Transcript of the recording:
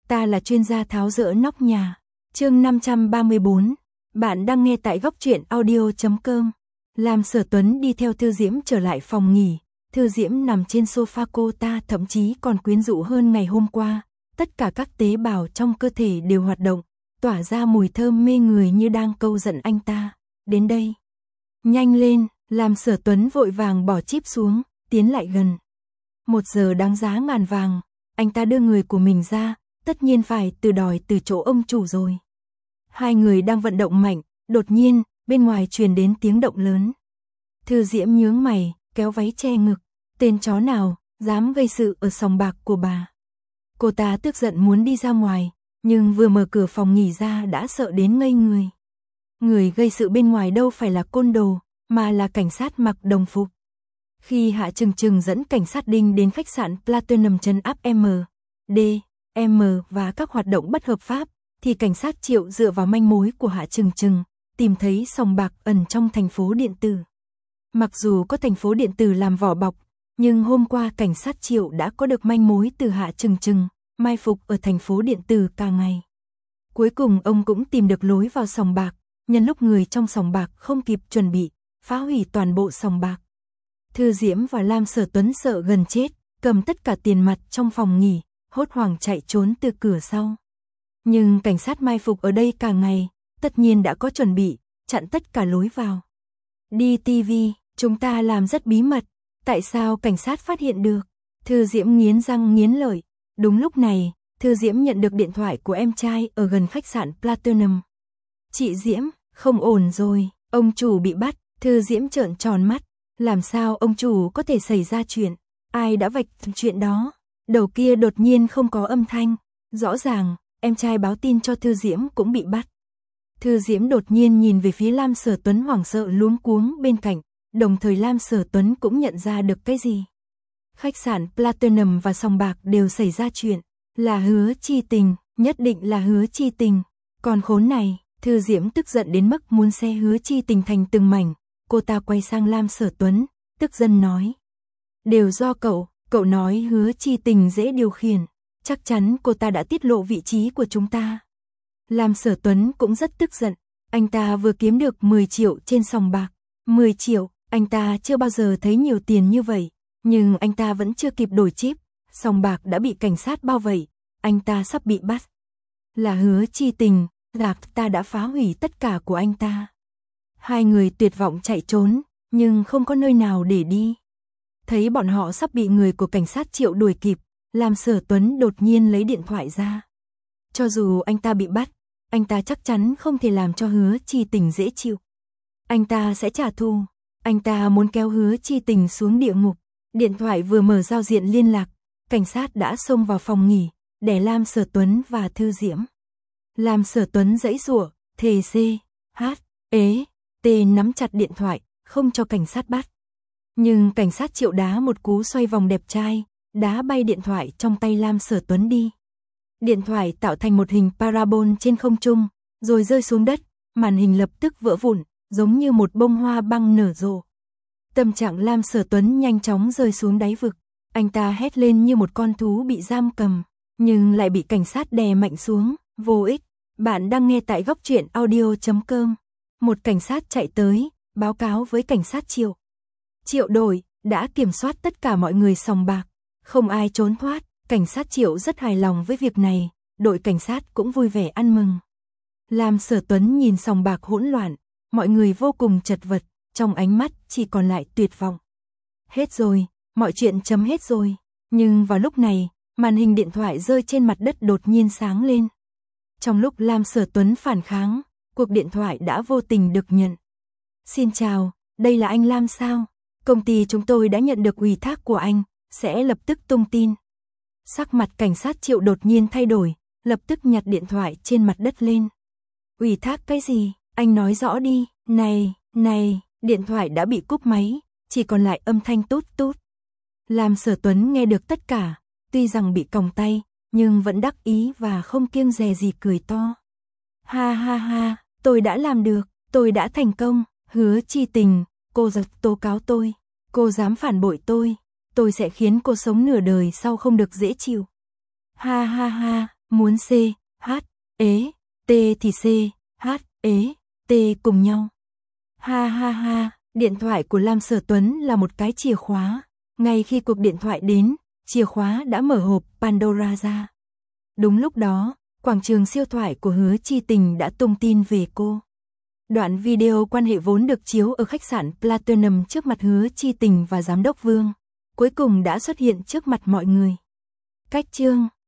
ta là chuyên gia tháo dỡ nóc nhà. Chương 534. Bạn đang nghe tại góc truyện audio.com. Lam Sở Tuấn đi theo Thư Diễm trở lại phòng nghỉ. Thư Diễm nằm trên sofa, cô ta thậm chí còn quyến rũ hơn ngày hôm qua. Tất cả các tế bào trong cơ thể đều hoạt động, tỏa ra mùi thơm mê người như đang câu giận anh ta. Đến đây. Nhanh lên, Lam Sở Tuấn vội vàng bỏ chip xuống, tiến lại gần. 1 giờ đáng giá ngàn vàng, anh ta đưa người của mình ra, tất nhiên phải đòi từ chỗ ông chủ rồi. Hai người đang vận động mạnh, đột nhiên, bên ngoài truyền đến tiếng động lớn. Thư Diễm nhướng mày, kéo váy che ngực, tên chó nào, dám gây sự ở sòng bạc của bà. Cô ta tức giận muốn đi ra ngoài, nhưng vừa mở cửa phòng nghỉ ra đã sợ đến ngây người. Người gây sự bên ngoài đâu phải là côn đồ, mà là cảnh sát mặc đồng phục. Khi Hạ Trừng Trừng dẫn cảnh sát Đinh đến khách sạn Platinum trấn áp M và các hoạt động bất hợp pháp, thì cảnh sát Triệu dựa vào manh mối của Hạ Trừng Trừng, tìm thấy sòng bạc ẩn trong thành phố điện tử. Mặc dù có thành phố điện tử làm vỏ bọc, nhưng hôm qua cảnh sát Triệu đã có được manh mối từ Hạ Trừng Trừng, mai phục ở thành phố điện tử cả ngày. Cuối cùng ông cũng tìm được lối vào sòng bạc, nhân lúc người trong sòng bạc không kịp chuẩn bị, phá hủy toàn bộ sòng bạc. Thư Diễm và Lam Sở Tuấn sợ gần chết, cầm tất cả tiền mặt trong phòng nghỉ, hốt hoảng chạy trốn từ cửa sau. Nhưng cảnh sát mai phục ở đây cả ngày, tất nhiên đã có chuẩn bị, chặn tất cả lối vào. Đi TV, chúng ta làm rất bí mật, tại sao cảnh sát phát hiện được? Thư Diễm nghiến răng nghiến lợi. Đúng lúc này, Thư Diễm nhận được điện thoại của em trai ở gần khách sạn Platinum. Chị Diễm, không ổn rồi, ông chủ bị bắt. Thư Diễm trợn tròn mắt, làm sao ông chủ có thể xảy ra chuyện, ai đã vạch chuyện đó? Đầu kia đột nhiên không có âm thanh, rõ ràng, em trai báo tin cho Thư Diễm cũng bị bắt. Thư Diễm đột nhiên nhìn về phía Lam Sở Tuấn hoảng sợ luống cuống bên cạnh, đồng thời Lam Sở Tuấn cũng nhận ra được cái gì. Khách sạn Platinum và sòng bạc đều xảy ra chuyện, là Hứa Chi Tình, nhất định là Hứa Chi Tình. Còn khốn này, Thư Diễm tức giận đến mức muốn xé Hứa Chi Tình thành từng mảnh. Cô ta quay sang Lam Sở Tuấn, tức giận nói. Đều do cậu nói Hứa Chi Tình dễ điều khiển, chắc chắn cô ta đã tiết lộ vị trí của chúng ta. Lam Sở Tuấn cũng rất tức giận, anh ta vừa kiếm được 10 triệu trên sòng bạc. 10 triệu, anh ta chưa bao giờ thấy nhiều tiền như vậy, nhưng anh ta vẫn chưa kịp đổi chip, sòng bạc đã bị cảnh sát bao vây, anh ta sắp bị bắt. Là Hứa Chi Tình, ta đã phá hủy tất cả của anh ta. Hai người tuyệt vọng chạy trốn, nhưng không có nơi nào để đi. Thấy bọn họ sắp bị người của cảnh sát Triệu đuổi kịp, Lam Sở Tuấn đột nhiên lấy điện thoại ra. Cho dù anh ta bị bắt, anh ta chắc chắn không thể làm cho Hứa Chi Tình dễ chịu. Anh ta sẽ trả thù, anh ta muốn kéo Hứa Chi Tình xuống địa ngục. Điện thoại vừa mở giao diện liên lạc, cảnh sát đã xông vào phòng nghỉ, để Lam Sở Tuấn và Thư Diễm. Lam Sở Tuấn giãy giụa, nắm chặt điện thoại, không cho cảnh sát bắt. Nhưng cảnh sát Triệu đá một cú xoay vòng đẹp trai, đá bay điện thoại trong tay Lam Sở Tuấn đi. Điện thoại tạo thành một hình parabol trên không trung, rồi rơi xuống đất, màn hình lập tức vỡ vụn, giống như một bông hoa băng nở rộ. Tâm trạng Lam Sở Tuấn nhanh chóng rơi xuống đáy vực, anh ta hét lên như một con thú bị giam cầm, nhưng lại bị cảnh sát đè mạnh xuống, vô ích. Bạn đang nghe tại góc truyện audio.com. Một cảnh sát chạy tới, báo cáo với cảnh sát Triệu. Triệu đội, đã kiểm soát tất cả mọi người sòng bạc, không ai trốn thoát. Cảnh sát Triệu rất hài lòng với việc này, đội cảnh sát cũng vui vẻ ăn mừng. Lam Sở Tuấn nhìn sòng bạc hỗn loạn, mọi người vô cùng chật vật, trong ánh mắt chỉ còn lại tuyệt vọng. Hết rồi, mọi chuyện chấm hết rồi. Nhưng vào lúc này, màn hình điện thoại rơi trên mặt đất đột nhiên sáng lên. Trong lúc Lam Sở Tuấn phản kháng, cuộc điện thoại đã vô tình được nhận. Xin chào, đây là anh Lam sao? Công ty chúng tôi đã nhận được ủy thác của anh, sẽ lập tức tung tin. Sắc mặt cảnh sát Triệu đột nhiên thay đổi, lập tức nhặt điện thoại trên mặt đất lên. Ủy thác cái gì? Anh nói rõ đi. Này, điện thoại đã bị cúp máy, chỉ còn lại âm thanh tút tút. Lam Sở Tuấn nghe được tất cả, tuy rằng bị còng tay, nhưng vẫn đắc ý và không kiêng dè gì cười to. Ha, tôi đã làm được, tôi đã thành công. Hứa Chi Tình, cô giật tố cáo tôi, cô dám phản bội tôi sẽ khiến cô sống nửa đời sau không được dễ chịu. Ha, Muốn C, H, ế, T thì C, H, ế, T cùng nhau. Ha ha ha, điện thoại của Lam Sở Tuấn là một cái chìa khóa. Ngay khi cuộc điện thoại đến, chìa khóa đã mở hộp Pandora ra. Đúng lúc đó, quảng trường siêu thoại của Hứa Chi Tình đã tung tin về cô. Đoạn video quan hệ vốn được chiếu ở khách sạn Platinum trước mặt Hứa Chi Tình và Giám đốc Vương, cuối cùng đã xuất hiện trước mặt mọi người. Cách chương